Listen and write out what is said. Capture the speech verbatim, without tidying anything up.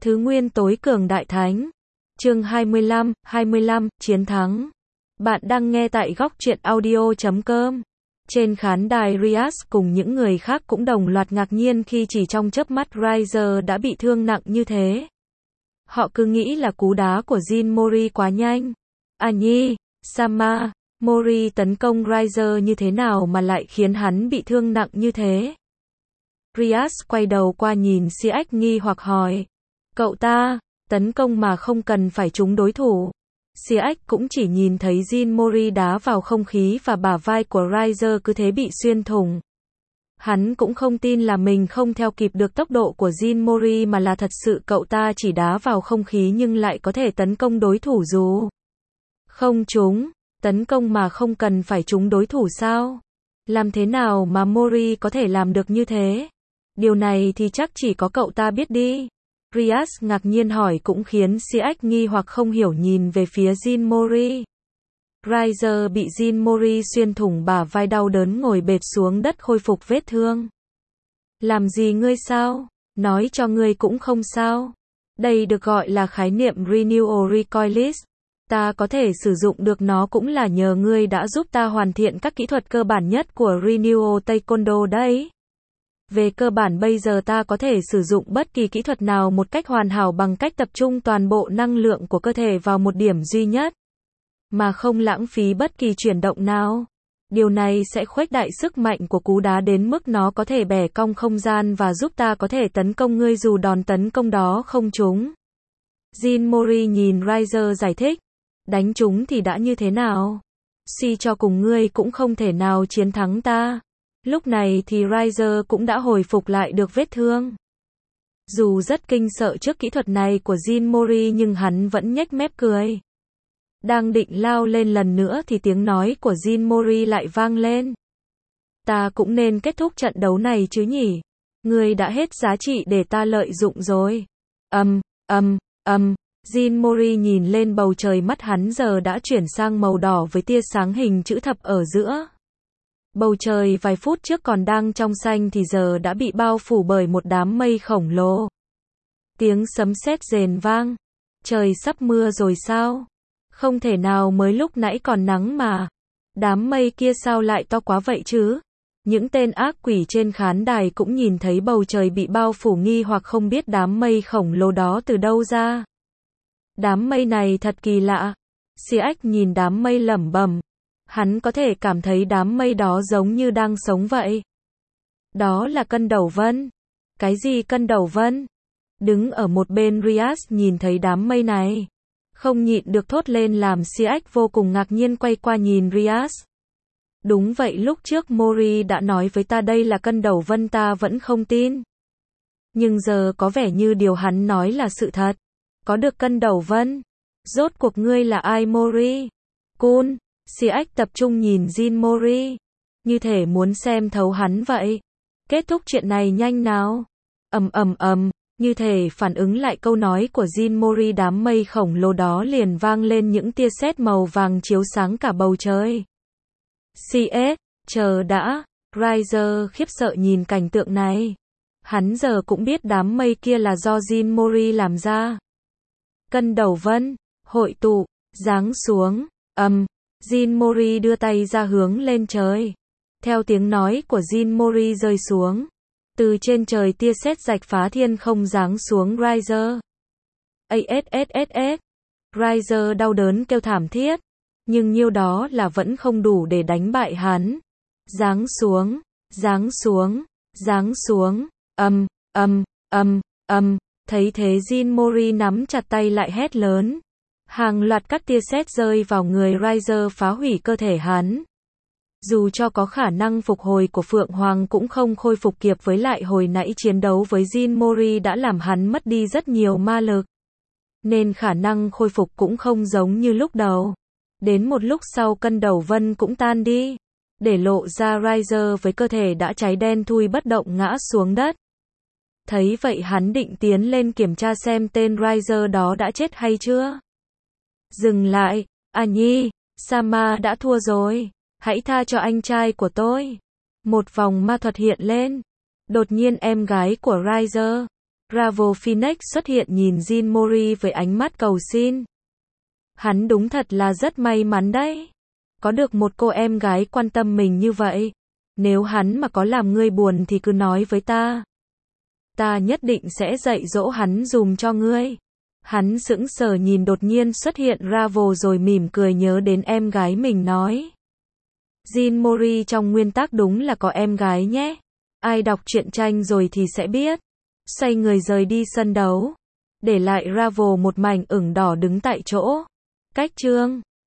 Thứ nguyên tối cường đại thánh. Chương hai mươi lăm, hai mươi lăm, chiến thắng. Bạn đang nghe tại góc truyện audio chấm com. Trên khán đài Riaz cùng những người khác cũng đồng loạt ngạc nhiên khi chỉ trong chớp mắt Ryzer đã bị thương nặng như thế. Họ cứ nghĩ là cú đá của Jin Mori quá nhanh. À nhi, Sama, Mori tấn công Ryzer như thế nào mà lại khiến hắn bị thương nặng như thế? Riaz quay đầu qua nhìn Siếc nghi hoặc hỏi. Cậu ta, tấn công mà không cần phải trúng đối thủ. Siếc cũng chỉ nhìn thấy Jin Mori đá vào không khí và bả vai của Ryzer cứ thế bị xuyên thủng. Hắn cũng không tin là mình không theo kịp được tốc độ của Jin Mori mà là thật sự cậu ta chỉ đá vào không khí nhưng lại có thể tấn công đối thủ dù không trúng. Tấn công mà không cần phải trúng đối thủ sao? Làm thế nào mà Mori có thể làm được như thế? Điều này thì chắc chỉ có cậu ta biết đi. Riaz ngạc nhiên hỏi cũng khiến Siếc nghi hoặc không hiểu nhìn về phía Jin Mori. Ryzer bị Jin Mori xuyên thủng bả vai đau đớn ngồi bệt xuống đất khôi phục vết thương. Làm gì ngươi sao? Nói cho ngươi cũng không sao. Đây được gọi là khái niệm Renewal Recoillist. Ta có thể sử dụng được nó cũng là nhờ ngươi đã giúp ta hoàn thiện các kỹ thuật cơ bản nhất của Renewal Taekwondo đấy. Về cơ bản bây giờ ta có thể sử dụng bất kỳ kỹ thuật nào một cách hoàn hảo bằng cách tập trung toàn bộ năng lượng của cơ thể vào một điểm duy nhất, mà không lãng phí bất kỳ chuyển động nào. Điều này sẽ khuếch đại sức mạnh của cú đá đến mức nó có thể bẻ cong không gian và giúp ta có thể tấn công ngươi dù đòn tấn công đó không trúng. Jin Mori nhìn Ryzer giải thích. Đánh trúng thì đã như thế nào? Suy cho cùng ngươi cũng không thể nào chiến thắng ta. Lúc này thì Ryzer cũng đã hồi phục lại được vết thương. Dù rất kinh sợ trước kỹ thuật này của Jin Mori nhưng hắn vẫn nhếch mép cười. Đang định lao lên lần nữa thì tiếng nói của Jin Mori lại vang lên. Ta cũng nên kết thúc trận đấu này chứ nhỉ? Ngươi đã hết giá trị để ta lợi dụng rồi. Ầm, ầm, ầm. Jin Mori nhìn lên bầu trời, mắt hắn giờ đã chuyển sang màu đỏ với tia sáng hình chữ thập ở giữa. Bầu trời vài phút trước còn đang trong xanh thì giờ đã bị bao phủ bởi một đám mây khổng lồ. Tiếng sấm sét rền vang. Trời sắp mưa rồi sao? Không thể nào, mới lúc nãy còn nắng mà. Đám mây kia sao lại to quá vậy chứ? Những tên ác quỷ trên khán đài cũng nhìn thấy bầu trời bị bao phủ nghi hoặc không biết đám mây khổng lồ đó từ đâu ra. Đám mây này thật kỳ lạ. Siếc nhìn đám mây lẩm bẩm. Hắn có thể cảm thấy đám mây đó giống như đang sống vậy. Đó là cân đầu vân. Cái gì cân đầu vân? Đứng ở một bên Riaz nhìn thấy đám mây này, không nhịn được thốt lên làm Siếc vô cùng ngạc nhiên quay qua nhìn Riaz. Đúng vậy, lúc trước Mori đã nói với ta đây là cân đầu vân, ta vẫn không tin. Nhưng giờ có vẻ như điều hắn nói là sự thật. Có được cân đầu vân. Rốt cuộc ngươi là ai Mori? Kun. Siếc tập trung nhìn Jin Mori, như thể muốn xem thấu hắn vậy. Kết thúc chuyện này nhanh nào. Ầm ầm ầm, như thể phản ứng lại câu nói của Jin Mori, đám mây khổng lồ đó liền vang lên những tia sét màu vàng chiếu sáng cả bầu trời. Siếc, chờ đã. Ryzer khiếp sợ nhìn cảnh tượng này. Hắn giờ cũng biết đám mây kia là do Jin Mori làm ra. Cân đầu vân, hội tụ, giáng xuống. Ầm. Jin Mori đưa tay ra hướng lên trời. Theo tiếng nói của Jin Mori rơi xuống, từ trên trời tia sét rạch phá thiên không giáng xuống Ryzer. Asss. Ryzer đau đớn kêu thảm thiết, nhưng nhiêu đó là vẫn không đủ để đánh bại hắn. Giáng xuống, giáng xuống, giáng xuống. Ầm, ầm, ầm, ầm. Thấy thế Jin Mori nắm chặt tay lại hét lớn. Hàng loạt các tia sét rơi vào người Ryzer phá hủy cơ thể hắn. Dù cho có khả năng phục hồi của Phượng Hoàng cũng không khôi phục kịp, với lại hồi nãy chiến đấu với Jin Mori đã làm hắn mất đi rất nhiều ma lực. Nên khả năng khôi phục cũng không giống như lúc đầu. Đến một lúc sau cân đầu vân cũng tan đi, để lộ ra Ryzer với cơ thể đã cháy đen thui bất động ngã xuống đất. Thấy vậy hắn định tiến lên kiểm tra xem tên Ryzer đó đã chết hay chưa. Dừng lại, à nhi, Sama đã thua rồi, hãy tha cho anh trai của tôi. Một vòng ma thuật hiện lên. Đột nhiên em gái của Ryzer, Bravo Phoenix xuất hiện nhìn Jin Mori với ánh mắt cầu xin. Hắn đúng thật là rất may mắn đấy. Có được một cô em gái quan tâm mình như vậy. Nếu hắn mà có làm ngươi buồn thì cứ nói với ta. Ta nhất định sẽ dạy dỗ hắn dùm cho ngươi. Hắn sững sờ nhìn đột nhiên xuất hiện Bravo rồi mỉm cười nhớ đến em gái mình nói. Jin Mori trong nguyên tắc đúng là có em gái nhé. Ai đọc truyện tranh rồi thì sẽ biết. Xoay người rời đi sân đấu. Để lại Bravo một mảnh ửng đỏ đứng tại chỗ. Cách chương